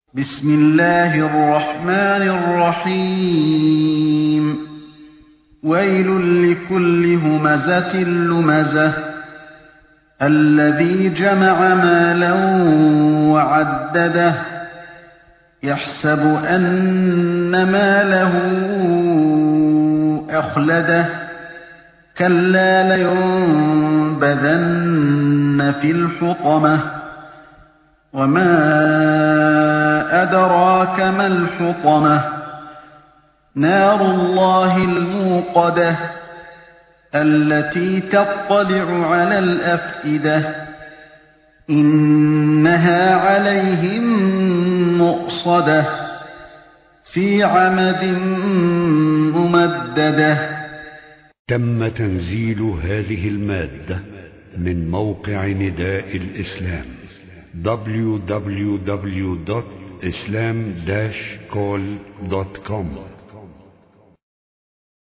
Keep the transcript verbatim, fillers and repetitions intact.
بسم الله الرحمن الرحيم ويل لكل همزة لمزة الذي جمع مالا وعدده يحسب أن ماله أخلده كلا لينبذن في الحطمة وما أدراك ما الحطمة نار الله الموقدة التي تطلع على الأفئدة إنها عليهم مؤصدة في عمد ممددة. تم تنزيل هذه المادة من موقع نداء الإسلام دبليو دبليو دبليو دوت islam dash call دوت كوم.